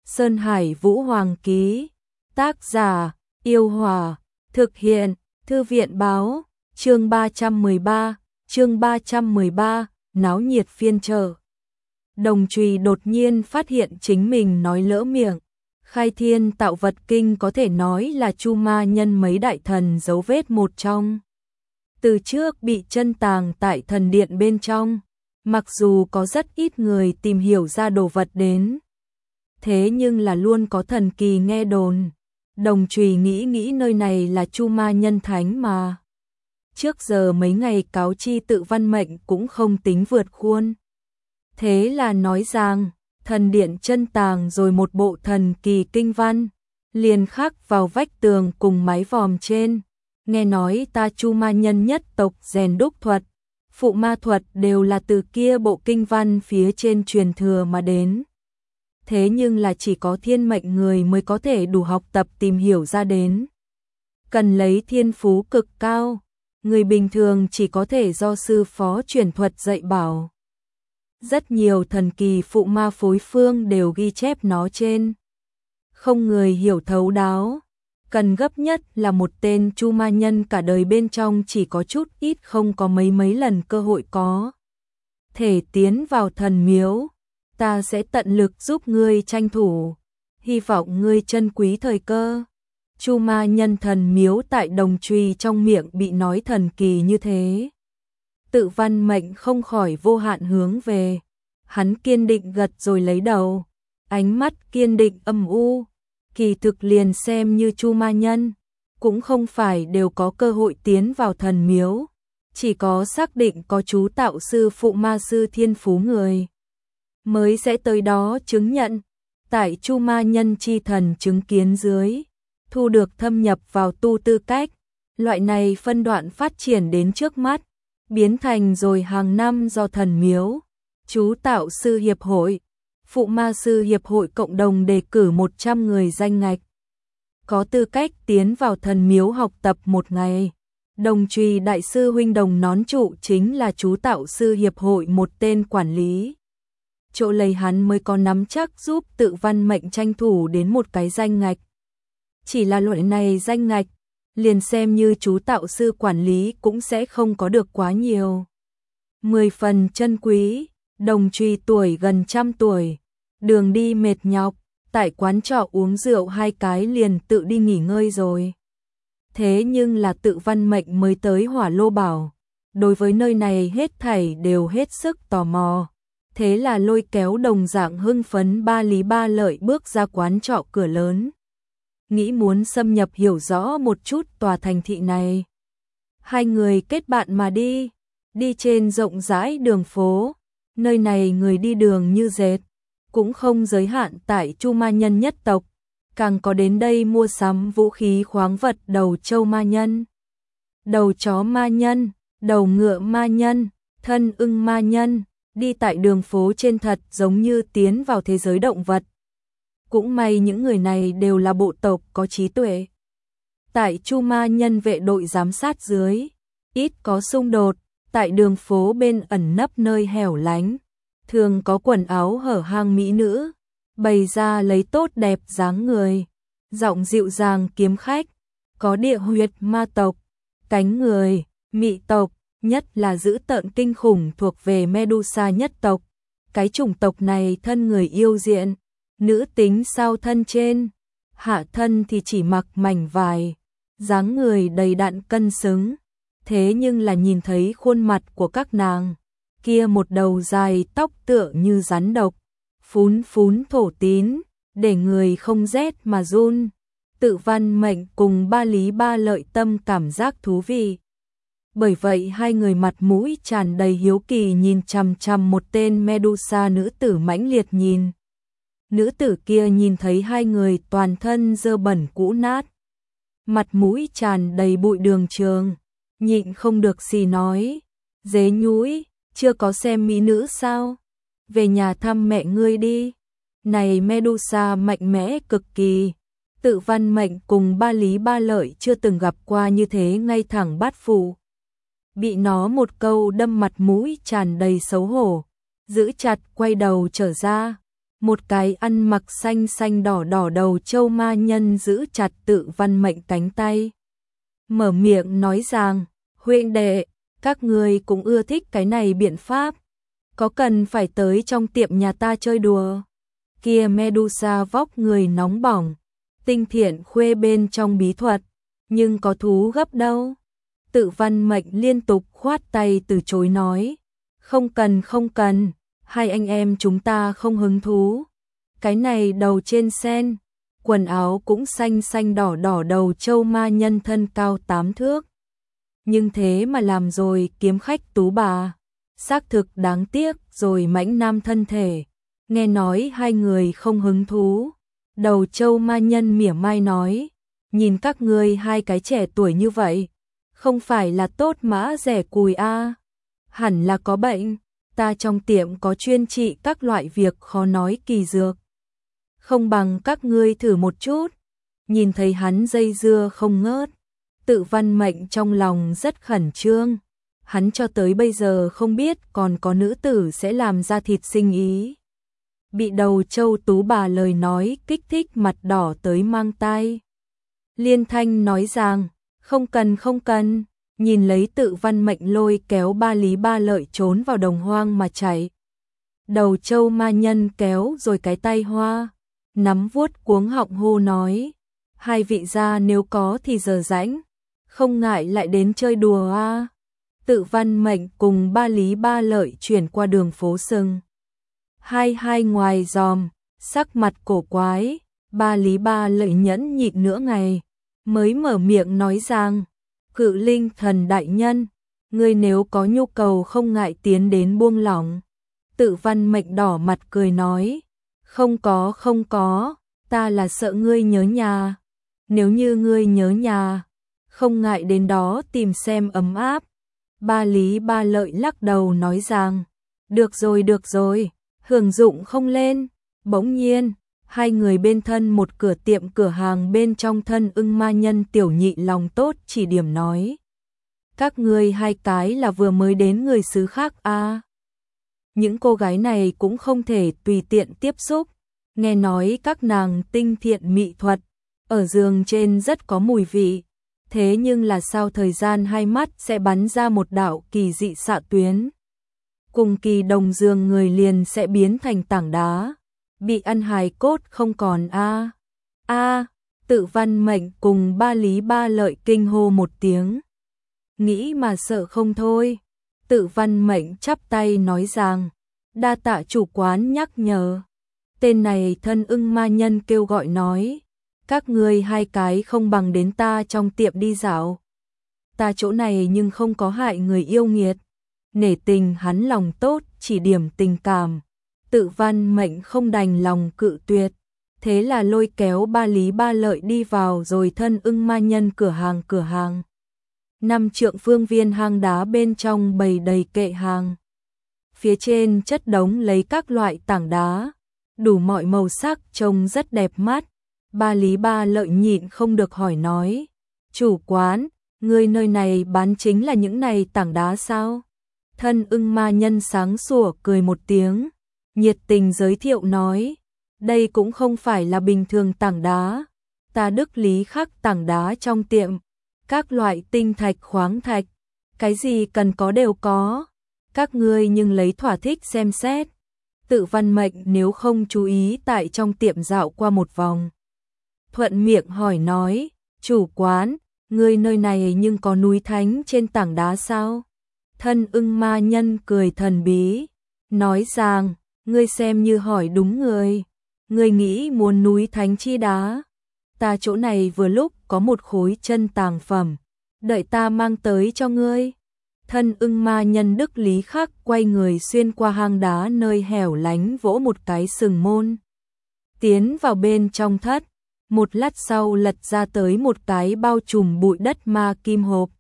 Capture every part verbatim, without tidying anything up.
Sơn Hải Vũ Hoàng ký. Tác giả: Yêu Hòa. Thực hiện: Thư viện báo. Chương ba trăm mười ba, chương ba trăm mười ba, náo nhiệt phiên chợ. Đồng Trùy đột nhiên phát hiện chính mình nói lỡ miệng. Khai Thiên Tạo Vật Kinh có thể nói là Chu Ma Nhân mấy đại thần dấu vết một trong. Từ trước bị chân tàng tại thần điện bên trong, mặc dù có rất ít người tìm hiểu ra đồ vật đến, thế nhưng là luôn có thần kỳ nghe đồn. Đồng Trùy nghĩ nghĩ nơi này là Chu Ma Nhân thánh mà. Trước giờ mấy ngày cáo chi tự văn mệnh cũng không tính vượt khuôn. Thế là nói rằng, thần điện chân tàng rồi một bộ thần kỳ kinh văn, liền khắc vào vách tường cùng mái vòm trên. Nghe nói ta Chu Ma Nhân nhất tộc rèn đúc thuật, phụ ma thuật đều là từ kia bộ kinh văn phía trên truyền thừa mà đến. Thế nhưng là chỉ có thiên mệnh người mới có thể đủ học tập tìm hiểu ra đến. Cần lấy thiên phú cực cao, người bình thường chỉ có thể do sư phó truyền thuật dạy bảo. Rất nhiều thần kỳ phụ ma phối phương đều ghi chép nó trên. Không người hiểu thấu đáo. Cần gấp nhất là một tên Chu Ma Nhân cả đời bên trong chỉ có chút ít không có mấy mấy lần cơ hội có thể tiến vào thần miếu. Ta sẽ tận lực giúp ngươi tranh thủ, hy vọng ngươi trân quý thời cơ. Chu Ma Nhân thần miếu tại Đồng Trùy trong miệng bị nói thần kỳ như thế. Tự văn mệnh không khỏi vô hạn hướng về. Hắn kiên định gật rồi lấy đầu, ánh mắt kiên định âm u. Kỳ thực liền xem như Chu Ma Nhân, cũng không phải đều có cơ hội tiến vào thần miếu. Chỉ có xác định có chú tạo sư phụ ma sư thiên phú người mới sẽ tới đó chứng nhận. Tại Chu Ma Nhân chi thần chứng kiến dưới, thu được thâm nhập vào tu tư cách. Loại này phân đoạn phát triển đến trước mắt, biến thành rồi hàng năm do thần miếu, chú tạo sư hiệp hội, phụ ma sư hiệp hội cộng đồng đề cử một trăm người danh ngạch, có tư cách tiến vào thần miếu học tập một ngày. Đồng Trùy đại sư huynh Đồng Nón Trụ chính là chú tạo sư hiệp hội một tên quản lý. Chỗ lấy hắn mới có nắm chắc giúp tự văn mệnh tranh thủ đến một cái danh ngạch. Chỉ là loại này danh ngạch, liền xem như chú tạo sư quản lý cũng sẽ không có được quá nhiều. Mười phần chân quý. Đồng Trùy tuổi gần trăm tuổi, đường đi mệt nhọc, tại quán trọ uống rượu hai cái liền tự đi nghỉ ngơi rồi. Thế nhưng là tự văn mệnh mới tới Hỏa Lô Bảo, đối với nơi này hết thảy đều hết sức tò mò. Thế là lôi kéo đồng dạng hưng phấn Ba Lý Ba Lợi bước ra quán trọ cửa lớn. Nghĩ muốn xâm nhập hiểu rõ một chút tòa thành thị này. Hai người kết bạn mà đi, đi trên rộng rãi đường phố. Nơi này người đi đường như dệt, cũng không giới hạn tại Chu Ma Nhân nhất tộc, càng có đến đây mua sắm vũ khí khoáng vật đầu trâu ma nhân, đầu chó ma nhân, đầu ngựa ma nhân, thân ưng ma nhân, đi tại đường phố trên thật giống như tiến vào thế giới động vật. Cũng may những người này đều là bộ tộc có trí tuệ. Tại Chu Ma Nhân vệ đội giám sát dưới, ít có xung đột. Tại đường phố bên ẩn nấp nơi hẻo lánh, thường có quần áo hở hang mỹ nữ, bày ra lấy tốt đẹp dáng người, giọng dịu dàng kiếm khách, có địa huyệt ma tộc, cánh người, mị tộc, nhất là dữ tợn kinh khủng thuộc về Medusa nhất tộc. Cái chủng tộc này thân người yêu diện, nữ tính sao thân trên, hạ thân thì chỉ mặc mảnh vải, dáng người đầy đặn cân xứng. Thế nhưng là nhìn thấy khuôn mặt của các nàng, kia một đầu dài tóc tựa như rắn độc, phún phún thổ tín, để người không rét mà run. Tự văn mệnh cùng Ba Lý Ba Lợi tâm cảm giác thú vị. Bởi vậy hai người mặt mũi tràn đầy hiếu kỳ nhìn chằm chằm một tên Medusa nữ tử mãnh liệt nhìn. Nữ tử kia nhìn thấy hai người toàn thân dơ bẩn cũ nát, mặt mũi tràn đầy bụi đường trường. Nhịn không được xì nói, dế nhúi, chưa có xem mỹ nữ sao? Về nhà thăm mẹ ngươi đi. Này Medusa mạnh mẽ cực kỳ, tự văn mệnh cùng Ba Lý Ba Lợi chưa từng gặp qua như thế ngay thẳng bát phụ. Bị nó một câu đâm mặt mũi tràn đầy xấu hổ, giữ chặt quay đầu trở ra. Một cái ăn mặc xanh xanh đỏ đỏ đầu trâu ma nhân giữ chặt Tự Văn Mệnh cánh tay. Mở miệng nói rằng, huynh đệ, các ngươi cũng ưa thích cái này biện pháp. Có cần phải tới trong tiệm nhà ta chơi đùa? Kia Medusa vóc người nóng bỏng, tinh thiện khuê bên trong bí thuật, nhưng có thú gấp đâu. Tự Văn Mệnh liên tục khoát tay từ chối nói, không cần không cần, hai anh em chúng ta không hứng thú. Cái này đầu trên sen, quần áo cũng xanh xanh đỏ đỏ đầu trâu ma nhân thân cao tám thước. Nhưng thế mà làm rồi kiếm khách tú bà, xác thực đáng tiếc rồi mãnh nam thân thể. Nghe nói hai người không hứng thú. Đầu trâu ma nhân mỉa mai nói, nhìn các ngươi hai cái trẻ tuổi như vậy, không phải là tốt mã rẻ cùi a à. Hẳn là có bệnh, ta trong tiệm có chuyên trị các loại việc khó nói kỳ dược. Không bằng các ngươi thử một chút. Nhìn thấy hắn dây dưa không ngớt, Tự Văn Mệnh trong lòng rất khẩn trương. Hắn cho tới bây giờ không biết còn có nữ tử sẽ làm ra thịt sinh ý. Bị đầu trâu tú bà lời nói kích thích mặt đỏ tới mang tai. Liên thanh nói rằng, không cần không cần, nhìn lấy Tự Văn Mệnh lôi kéo Ba Lý Ba Lợi trốn vào đồng hoang mà chạy. Đầu trâu ma nhân kéo rồi cái tay hoa, nắm vuốt cuống họng hô nói, hai vị gia nếu có thì giờ rãnh, không ngại lại đến chơi đùa a. À. Tự Văn Mệnh cùng Ba Lý Ba Lợi chuyển qua đường phố sừng. Hai hai ngoài giòm, sắc mặt cổ quái, Ba Lý Ba Lợi nhẫn nhịn nửa ngày, mới mở miệng nói rằng, Cự Linh Thần đại nhân, ngươi nếu có nhu cầu không ngại tiến đến buông lỏng. Tự Văn Mệnh đỏ mặt cười nói, không có không có, ta là sợ ngươi nhớ nhà. Nếu như ngươi nhớ nhà, không ngại đến đó tìm xem ấm áp. Ba Lý Ba Lợi lắc đầu nói rằng, được rồi được rồi, hưởng dụng không lên. Bỗng nhiên, hai người bên thân một cửa tiệm cửa hàng bên trong thân ưng ma nhân tiểu nhị lòng tốt chỉ điểm nói, các ngươi hai cái là vừa mới đến người xứ khác a. À. Những cô gái này cũng không thể tùy tiện tiếp xúc, nghe nói các nàng tinh thiện mỹ thuật, ở giường trên rất có mùi vị, thế nhưng là sau thời gian hai mắt sẽ bắn ra một đạo kỳ dị xạ tuyến. Cùng kỳ đồng giường người liền sẽ biến thành tảng đá, bị ăn hài cốt không còn a. A, Tự Văn Mệnh cùng Ba Lý Ba Lợi kinh hô một tiếng. Nghĩ mà sợ không thôi. Tự Văn Mệnh chắp tay nói rằng, đa tạ chủ quán nhắc nhở. Tên này thân ưng ma nhân kêu gọi nói, các ngươi hai cái không bằng đến ta trong tiệm đi dạo. Ta chỗ này nhưng không có hại người yêu nghiệt. Nể tình hắn lòng tốt chỉ điểm tình cảm. Tự Văn Mệnh không đành lòng cự tuyệt. Thế là lôi kéo Ba Lý Ba Lợi đi vào rồi thân ưng ma nhân cửa hàng cửa hàng. Năm trượng phương viên hang đá bên trong bày đầy kệ hàng. Phía trên chất đống lấy các loại tảng đá, đủ mọi màu sắc trông rất đẹp mắt. Ba Lý Ba Lợi nhịn không được hỏi nói, chủ quán, người nơi này bán chính là những này tảng đá sao? Thân ưng ma nhân sáng sủa cười một tiếng, nhiệt tình giới thiệu nói, đây cũng không phải là bình thường tảng đá, ta đức lý khắc tảng đá trong tiệm, các loại tinh thạch khoáng thạch, cái gì cần có đều có, các ngươi nhưng lấy thỏa thích xem xét. Tự Văn Mệnh nếu không chú ý tại trong tiệm dạo qua một vòng. Thuận miệng hỏi nói, chủ quán, ngươi nơi này nhưng có núi thánh trên tảng đá sao? Thân ưng ma nhân cười thần bí, nói rằng, ngươi xem như hỏi đúng người. Ngươi nghĩ muốn núi thánh chi đá? Ta chỗ này vừa lúc có một khối chân tàng phẩm, đợi ta mang tới cho ngươi. Thân ưng ma nhân đức lý khắc quay người xuyên qua hang đá nơi hẻo lánh vỗ một cái sừng môn. Tiến vào bên trong thất, một lát sau lật ra tới một cái bao trùm bụi đất ma kim hộp.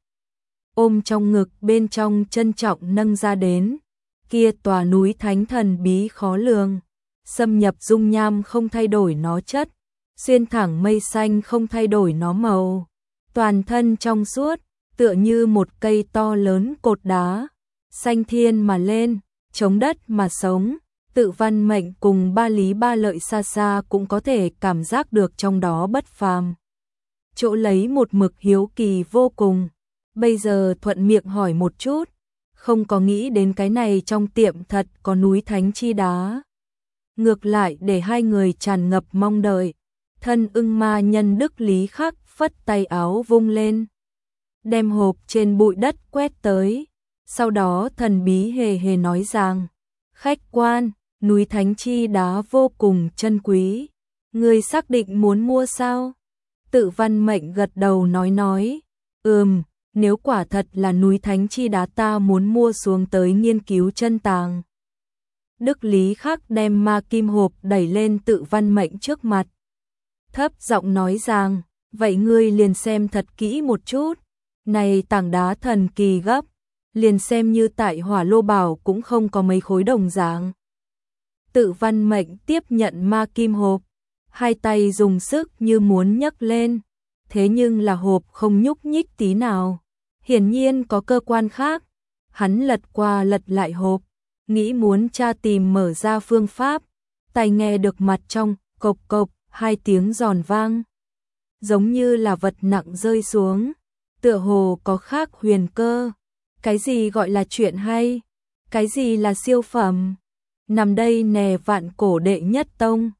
Ôm trong ngực bên trong trân trọng nâng ra đến, kia tòa núi thánh thần bí khó lường, xâm nhập dung nham không thay đổi nó chất, xuyên thẳng mây xanh không thay đổi nó màu, toàn thân trong suốt, tựa như một cây to lớn cột đá, xanh thiên mà lên, chống đất mà sống, Tự Văn Mệnh cùng Ba Lý Ba Lợi xa xa cũng có thể cảm giác được trong đó bất phàm. Chỗ lấy một mực hiếu kỳ vô cùng, bây giờ thuận miệng hỏi một chút, không có nghĩ đến cái này trong tiệm thật có núi thánh chi đá. Ngược lại để hai người tràn ngập mong đợi, thân ưng ma nhân Đức Lý Khắc phất tay áo vung lên, đem hộp trên bụi đất quét tới, sau đó thần bí hề hề nói rằng, khách quan, núi thánh chi đá vô cùng chân quý, người xác định muốn mua sao? Tự Văn Mệnh gật đầu nói nói, ừm, nếu quả thật là núi thánh chi đá ta muốn mua xuống tới nghiên cứu chân tàng. Đức Lý Khắc đem ma kim hộp đẩy lên Tự Văn Mệnh trước mặt, thấp giọng nói rằng, vậy ngươi liền xem thật kỹ một chút, này tảng đá thần kỳ gấp, liền xem như tại Hỏa Lô Bảo cũng không có mấy khối đồng dạng. Tự Văn Mệnh tiếp nhận ma kim hộp, hai tay dùng sức như muốn nhấc lên, thế nhưng là hộp không nhúc nhích tí nào, hiển nhiên có cơ quan khác. Hắn lật qua lật lại hộp, nghĩ muốn tra tìm mở ra phương pháp, tai nghe được mặt trong cộc cộc hai tiếng giòn vang, giống như là vật nặng rơi xuống, tựa hồ có khác huyền cơ. Cái gì gọi là chuyện hay? Cái gì là siêu phẩm? Nằm đây nè vạn cổ đệ nhất tông,